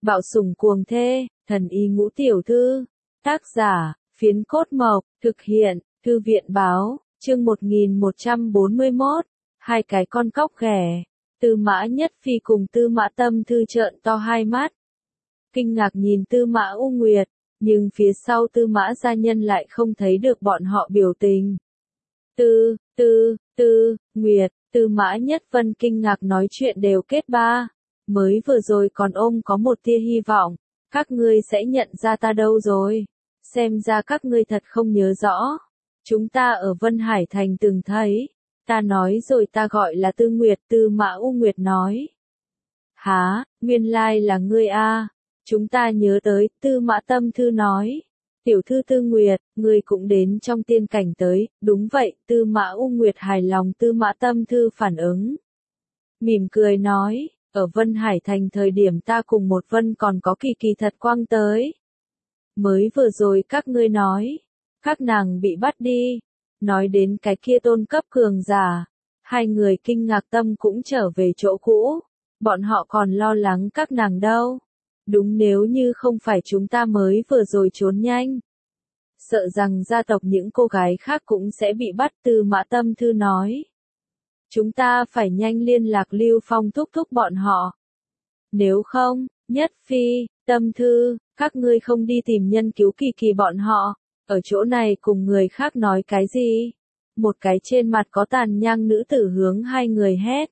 Bạo sủng cuồng thê, thần y ngũ tiểu thư. Tác giả, Phiến Cốt Mộc, thực hiện, Thư viện báo, chương 1141, hai cái con cóc ghẻ. Tư Mã Nhất Phi cùng Tư Mã Tâm Thư trợn to hai mắt. Kinh ngạc nhìn Tư Mã U Nguyệt, nhưng phía sau Tư Mã gia nhân lại không thấy được bọn họ biểu tình. Nguyệt, Tư Mã Nhất Vân kinh ngạc nói chuyện đều kết ba. Mới vừa rồi còn ôm có một tia hy vọng, các ngươi sẽ nhận ra ta đâu rồi. Xem ra các ngươi thật không nhớ rõ. Chúng ta ở Vân Hải Thành từng thấy. Ta nói rồi, ta gọi là Tư Nguyệt. Tư Mã U Nguyệt nói. Hả, nguyên lai là ngươi a? Chúng ta nhớ tới. Tư Mã Tâm Thư nói. Tiểu thư Tư Nguyệt, ngươi cũng đến trong tiên cảnh tới. Đúng vậy. Tư Mã U Nguyệt hài lòng. Tư Mã Tâm Thư phản ứng, mỉm cười nói. Ở Vân Hải Thành thời điểm ta cùng một Vân còn có Kỳ Kỳ thật quang tới. Mới vừa rồi các ngươi nói, các nàng bị bắt đi. Nói đến cái kia tôn cấp cường giả, hai người kinh ngạc tâm cũng trở về chỗ cũ. Bọn họ còn lo lắng các nàng đâu. Đúng, nếu như không phải chúng ta mới vừa rồi trốn nhanh, sợ rằng gia tộc những cô gái khác cũng sẽ bị bắt. Tư Mã Tâm Thư nói. Chúng ta phải nhanh liên lạc Lưu Phong thúc thúc bọn họ. Nếu không, Nhất Phi, Tâm Thư, các ngươi không đi tìm nhân cứu Kỳ Kỳ bọn họ, ở chỗ này cùng người khác nói cái gì? Một cái trên mặt có tàn nhang nữ tử hướng hai người hét.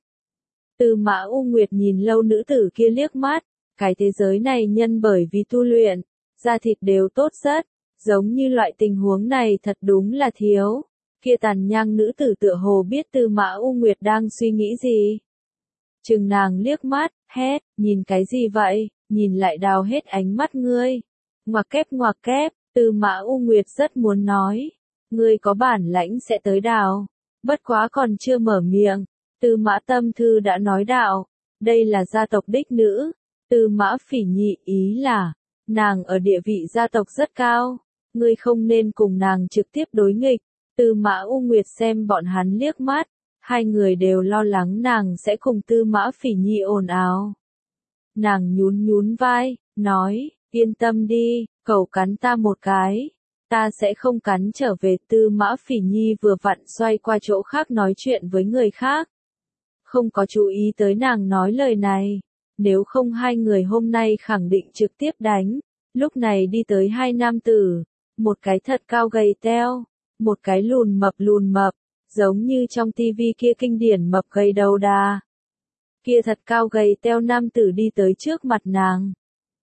Tư Mã U Nguyệt nhìn lâu nữ tử kia liếc mắt, cái thế giới này nhân bởi vì tu luyện, da thịt đều tốt rất, giống như loại tình huống này thật đúng là thiếu. Kia tàn nhang nữ tử tựa hồ biết Tư Mã U Nguyệt đang suy nghĩ gì. Chừng nàng liếc mắt, hét, nhìn cái gì vậy, nhìn lại đào hết ánh mắt ngươi. Ngoặc kép, Tư Mã U Nguyệt rất muốn nói. Ngươi có bản lãnh sẽ tới đào. Bất quá còn chưa mở miệng. Tư Mã Tâm Thư đã nói đạo. Đây là gia tộc đích nữ. Tư Mã Phỉ Nhị, ý là, nàng ở địa vị gia tộc rất cao. Ngươi không nên cùng nàng trực tiếp đối nghịch. Tư Mã U Nguyệt xem bọn hắn liếc mắt. Hai người đều lo lắng nàng sẽ cùng Tư Mã Phỉ Nhi ồn ào. Nàng nhún vai, nói, yên tâm đi, cậu cắn ta một cái, ta sẽ không cắn trở về. Tư Mã Phỉ Nhi vừa vặn xoay qua chỗ khác nói chuyện với người khác. Không có chú ý tới nàng nói lời này, nếu không hai người hôm nay khẳng định trực tiếp đánh. Lúc này đi tới hai nam tử, một cái thật cao gầy teo, một cái lùn mập, giống như trong tivi kia kinh điển mập gầy đầu đà. Kia thật cao gầy teo nam tử đi tới trước mặt nàng.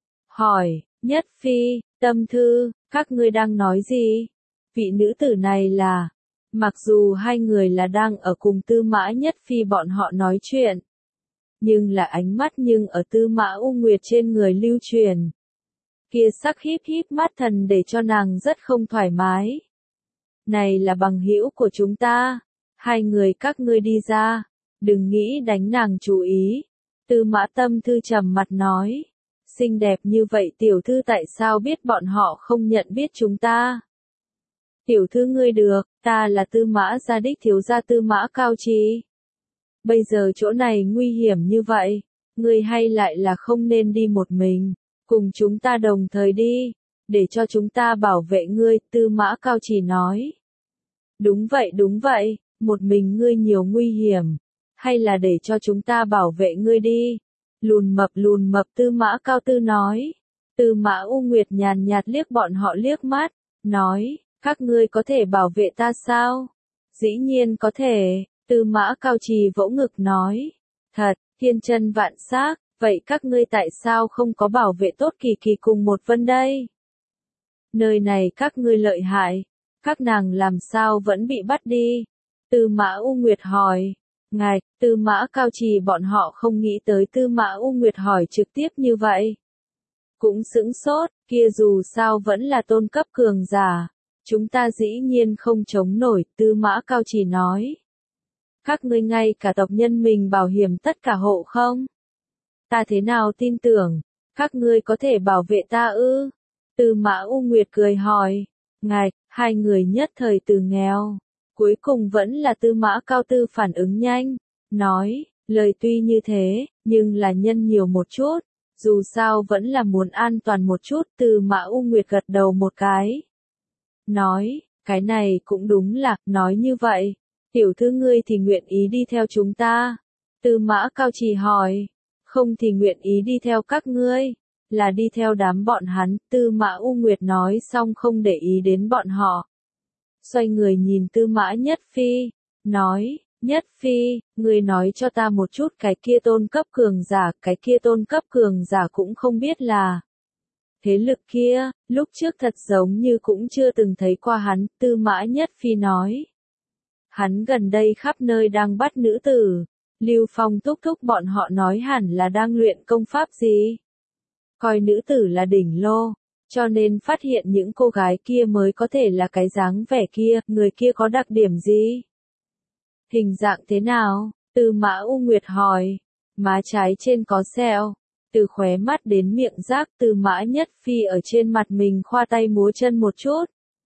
Hỏi, Nhất Phi, Tâm Thư, các ngươi đang nói gì? Vị nữ tử này là, mặc dù hai người là đang ở cùng Tư Mã Nhất Phi bọn họ nói chuyện, nhưng là ánh mắt nhưng ở Tư Mã U Nguyệt trên người lưu truyền. Kia sắc híp mắt thần để cho nàng rất không thoải mái. Này là bằng hữu của chúng ta, hai người các ngươi đi ra, đừng nghĩ đánh nàng chú ý. Tư Mã Tâm Thư trầm mặt nói, xinh đẹp như vậy tiểu thư tại sao biết bọn họ không nhận biết chúng ta? Tiểu thư ngươi được, ta là Tư Mã gia đích thiếu gia Tư Mã Cao Trì. Bây giờ chỗ này nguy hiểm như vậy, ngươi hay lại là không nên đi một mình, cùng chúng ta đồng thời đi, để cho chúng ta bảo vệ ngươi. Tư Mã Cao Trì nói. Đúng vậy, một mình ngươi nhiều nguy hiểm, hay là để cho chúng ta bảo vệ ngươi đi. Lùn mập Tư Mã Cao Tư nói. Tư Mã U Nguyệt nhàn nhạt liếc bọn họ liếc mắt, nói, các ngươi có thể bảo vệ ta sao? Dĩ nhiên có thể. Tư Mã Cao Trì vỗ ngực nói. Thật, thiên chân vạn xác, vậy các ngươi tại sao không có bảo vệ tốt Kỳ Kỳ cùng một Vân đây? Nơi này các ngươi lợi hại, các nàng làm sao vẫn bị bắt đi? Tư Mã U Nguyệt hỏi. Ngài, Tư Mã Cao Trì bọn họ không nghĩ tới Tư Mã U Nguyệt hỏi trực tiếp như vậy. Cũng sững sốt, kia dù sao vẫn là tôn cấp cường giả. Chúng ta dĩ nhiên không chống nổi. Tư Mã Cao Trì nói. Các ngươi ngay cả tộc nhân mình bảo hiểm tất cả hộ không? Ta thế nào tin tưởng, các ngươi có thể bảo vệ ta ư? Tư Mã U Nguyệt cười hỏi. Ngài, hai người nhất thời từ nghèo. Cuối cùng vẫn là Tư Mã Cao Tư phản ứng nhanh, nói, lời tuy như thế, nhưng là nhân nhiều một chút, Dù sao vẫn là muốn an toàn một chút, Tư Mã U Nguyệt gật đầu một cái. Nói, cái này cũng đúng là, nói như vậy. Tiểu thư ngươi thì nguyện ý đi theo chúng ta. Tư Mã Cao Trì hỏi, không thì nguyện ý đi theo các ngươi. Là đi theo đám bọn hắn, Tư Mã U Nguyệt nói xong không để ý đến bọn họ. Xoay người nhìn Tư Mã Nhất Phi, nói, Nhất Phi, ngươi nói cho ta một chút cái kia tôn cấp cường giả, cái kia tôn cấp cường giả cũng không biết là thế lực kia, lúc trước thật giống như cũng chưa từng thấy qua hắn, Tư Mã Nhất Phi nói. Hắn gần đây khắp nơi đang bắt nữ tử, Lưu Phong thúc thúc bọn họ nói hẳn là đang luyện công pháp gì. Coi nữ tử là đỉnh lô, cho nên phát hiện những cô gái kia mới có thể là cái dáng vẻ kia, người kia có đặc điểm gì? Hình dạng thế nào? Tư Mã U Nguyệt hỏi. Má trái trên có sẹo. Từ khóe mắt đến miệng rác, Tư Mã Nhất Phi ở trên mặt mình khoa tay múa chân một chút.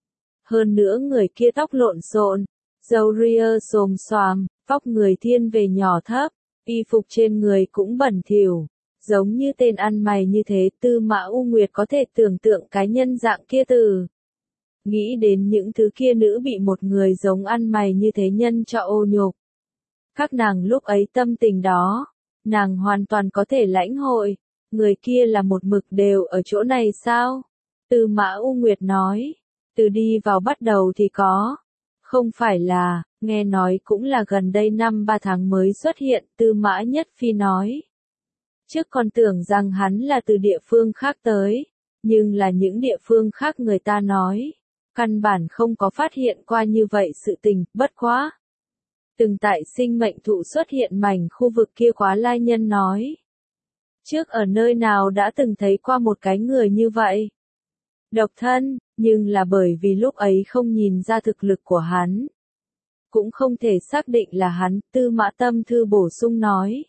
Hơn nữa người kia tóc lộn xộn, râu ria xồm xoàm, vóc người thiên về nhỏ thấp, y phục trên người cũng bẩn thỉu, giống như tên ăn mày như thế. Tư Mã U Nguyệt có thể tưởng tượng cái nhân dạng kia từ. Nghĩ đến những thứ kia nữ bị một người giống ăn mày như thế nhân cho ô nhục. Các nàng lúc ấy tâm tình đó, nàng hoàn toàn có thể lãnh hội. Người kia là một mực đều ở chỗ này sao? Tư Mã U Nguyệt nói. Từ đi vào bắt đầu thì có. Không phải là, nghe nói cũng là gần đây 5-3 tháng mới xuất hiện, Tư Mã Nhất Phi nói. Trước còn tưởng rằng hắn là từ địa phương khác tới, nhưng là những địa phương khác người ta nói. Căn bản không có phát hiện qua như vậy sự tình, bất quá. Từng tại sinh mệnh thụ xuất hiện mảnh khu vực kia Quá Lai Nhân nói. Trước ở nơi nào đã từng thấy qua một cái người như vậy. Độc thân, nhưng là bởi vì lúc ấy không nhìn ra thực lực của hắn. Cũng không thể xác định là hắn, Tư Mã Tâm Thư bổ sung nói.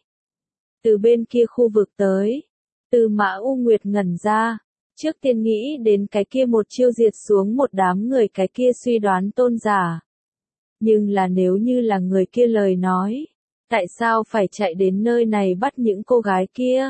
Từ bên kia khu vực tới, Tư Mã U Nguyệt ngẩn ra. Trước tiên nghĩ đến cái kia một chiêu diệt xuống một đám người, cái kia suy đoán tôn giả. Nhưng là nếu như là người kia lời nói, tại sao phải chạy đến nơi này bắt những cô gái kia?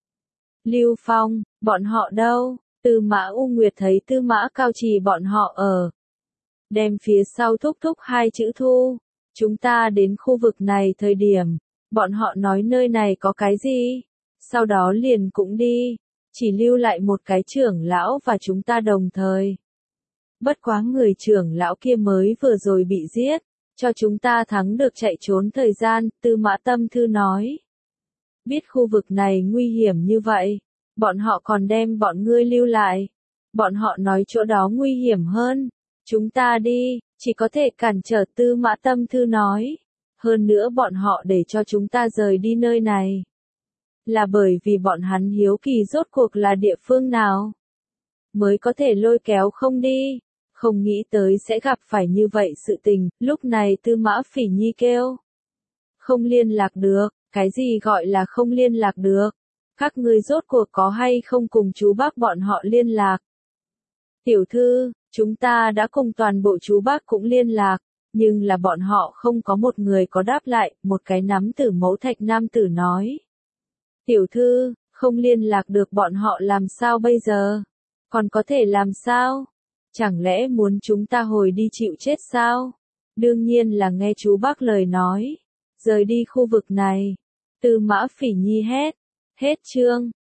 Lưu Phong, bọn họ đâu? Tư Mã U Nguyệt thấy Tư Mã Cao Trì bọn họ ở. Đem phía sau thúc thúc hai chữ thu. Chúng ta đến khu vực này thời điểm, bọn họ nói nơi này có cái gì? Sau đó liền cũng đi. Chỉ lưu lại một cái trưởng lão và chúng ta đồng thời. Bất quá người trưởng lão kia mới vừa rồi bị giết, cho chúng ta thắng được chạy trốn thời gian, Tư Mã Tâm Thư nói. Biết khu vực này nguy hiểm như vậy, bọn họ còn đem bọn ngươi lưu lại. Bọn họ nói chỗ đó nguy hiểm hơn, chúng ta đi, chỉ có thể cản trở, Tư Mã Tâm Thư nói. Hơn nữa bọn họ để cho chúng ta rời đi nơi này. Là bởi vì bọn hắn hiếu kỳ rốt cuộc là địa phương nào. Mới có thể lôi kéo không đi. Không nghĩ tới sẽ gặp phải như vậy sự tình, lúc này Tư Mã Phỉ Nhi kêu. Không liên lạc được, cái gì gọi là không liên lạc được? Các ngươi rốt cuộc có hay không cùng chú bác bọn họ liên lạc? Tiểu thư, chúng ta đã cùng toàn bộ chú bác cũng liên lạc, nhưng là bọn họ không có một người có đáp lại, một cái nắm tử mẫu thạch nam tử nói. Tiểu thư, không liên lạc được bọn họ làm sao bây giờ? Còn có thể làm sao? Chẳng lẽ muốn chúng ta hồi đi chịu chết sao? Đương nhiên là nghe chú bác lời nói. Rời đi khu vực này. Tư Mã Phỉ Nhi hét. Hết chương.